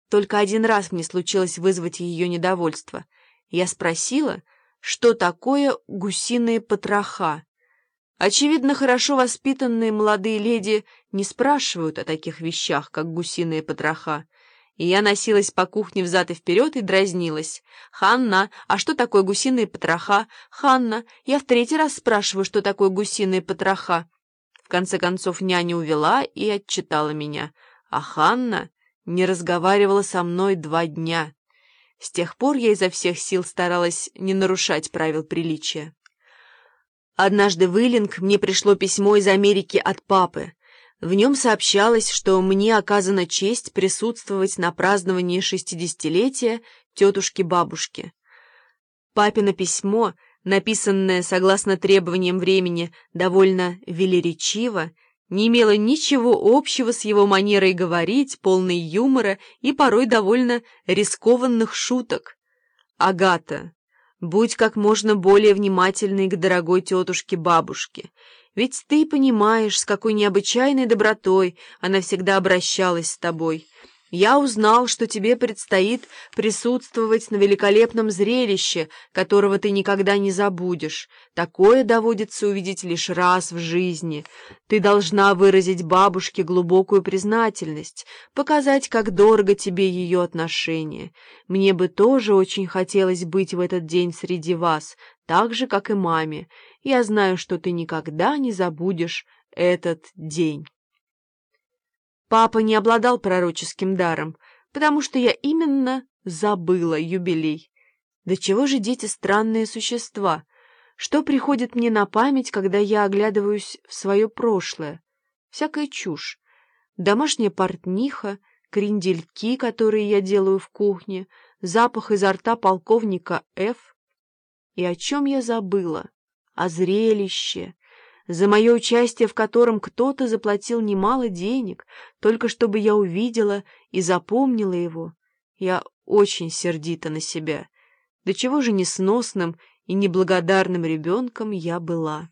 Только один раз мне случилось вызвать ее недовольство. Я спросила, что такое гусиные потроха. Очевидно, хорошо воспитанные молодые леди не спрашивают о таких вещах, как гусиные потроха. И я носилась по кухне взад и вперед и дразнилась. «Ханна, а что такое гусиные потроха? Ханна, я в третий раз спрашиваю, что такое гусиные потроха». В конце концов няня увела и отчитала меня. А Ханна не разговаривала со мной 2 дня. С тех пор я изо всех сил старалась не нарушать правил приличия. Однажды в Иллинг мне пришло письмо из Америки от папы. В нем сообщалось, что мне оказана честь присутствовать на праздновании 60-летия тетушки-бабушки. Папино письмо, написанное согласно требованиям времени довольно велеречиво, не имело ничего общего с его манерой говорить, полной юмора и порой довольно рискованных шуток. «Агата, будь как можно более внимательной к дорогой тетушке-бабушке, ведь ты понимаешь, с какой необычайной добротой она всегда обращалась с тобой. Я узнал, что тебе предстоит присутствовать на великолепном зрелище, которого ты никогда не забудешь. Такое доводится увидеть лишь раз в жизни. Ты должна выразить бабушке глубокую признательность, показать, как дорого тебе ее отношение. Мне бы тоже очень хотелось быть в этот день среди вас, так же, как и маме. Я знаю, что ты никогда не забудешь этот день». Папа не обладал пророческим даром, потому что я именно забыла юбилей. Да чего же дети странные существа? Что приходит мне на память, когда я оглядываюсь в свое прошлое? Всякая чушь. Домашняя портниха, крендельки, которые я делаю в кухне, запах изо рта полковника Ф. И о чем я забыла? О зрелище, за мое участие в котором кто-то заплатил немало денег, только чтобы я увидела и запомнила его. Я очень сердита на себя. До чего же несносным и неблагодарным ребенком я была.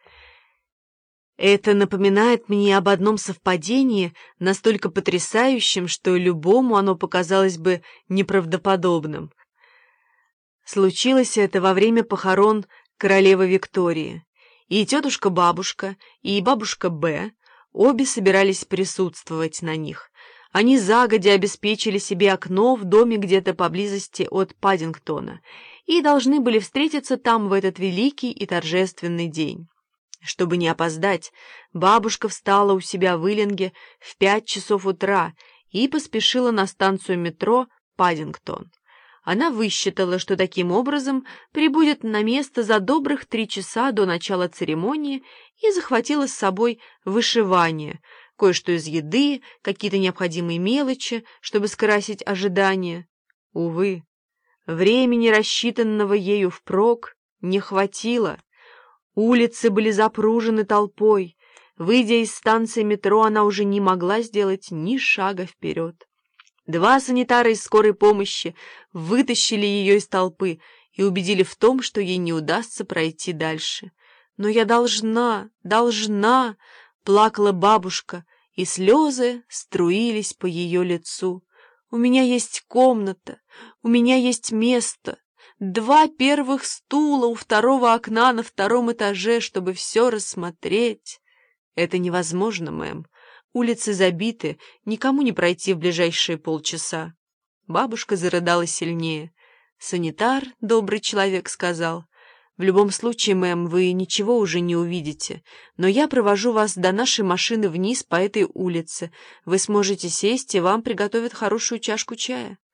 Это напоминает мне об одном совпадении, настолько потрясающем, что любому оно показалось бы неправдоподобным. Случилось это во время похорон королевы Виктории. И тетушка-бабушка, и бабушка Б. обе собирались присутствовать на них. Они загодя обеспечили себе окно в доме где-то поблизости от Паддингтона и должны были встретиться там в этот великий и торжественный день. Чтобы не опоздать, бабушка встала у себя в Иллинге в 5 часов утра и поспешила на станцию метро Паддингтон. Она высчитала, что таким образом прибудет на место за добрых 3 часа до начала церемонии и захватила с собой вышивание, кое-что из еды, какие-то необходимые мелочи, чтобы скрасить ожидание. Увы, времени, рассчитанного ею впрок, не хватило. Улицы были запружены толпой. Выйдя из станции метро, она уже не могла сделать ни шага вперед. 2 санитара из скорой помощи вытащили ее из толпы и убедили в том, что ей не удастся пройти дальше. «Но я должна, — плакала бабушка, и слезы струились по ее лицу. «У меня есть комната, у меня есть место, 2 первых стула у 2-го окна на 2-м этаже, чтобы все рассмотреть». «Это невозможно, мэм. Улицы забиты, никому не пройти в ближайшие полчаса». Бабушка зарыдала сильнее. Санитар, добрый человек, сказал: «В любом случае, мэм, вы ничего уже не увидите, но я провожу вас до нашей машины вниз по этой улице. Вы сможете сесть, и вам приготовят хорошую чашку чая».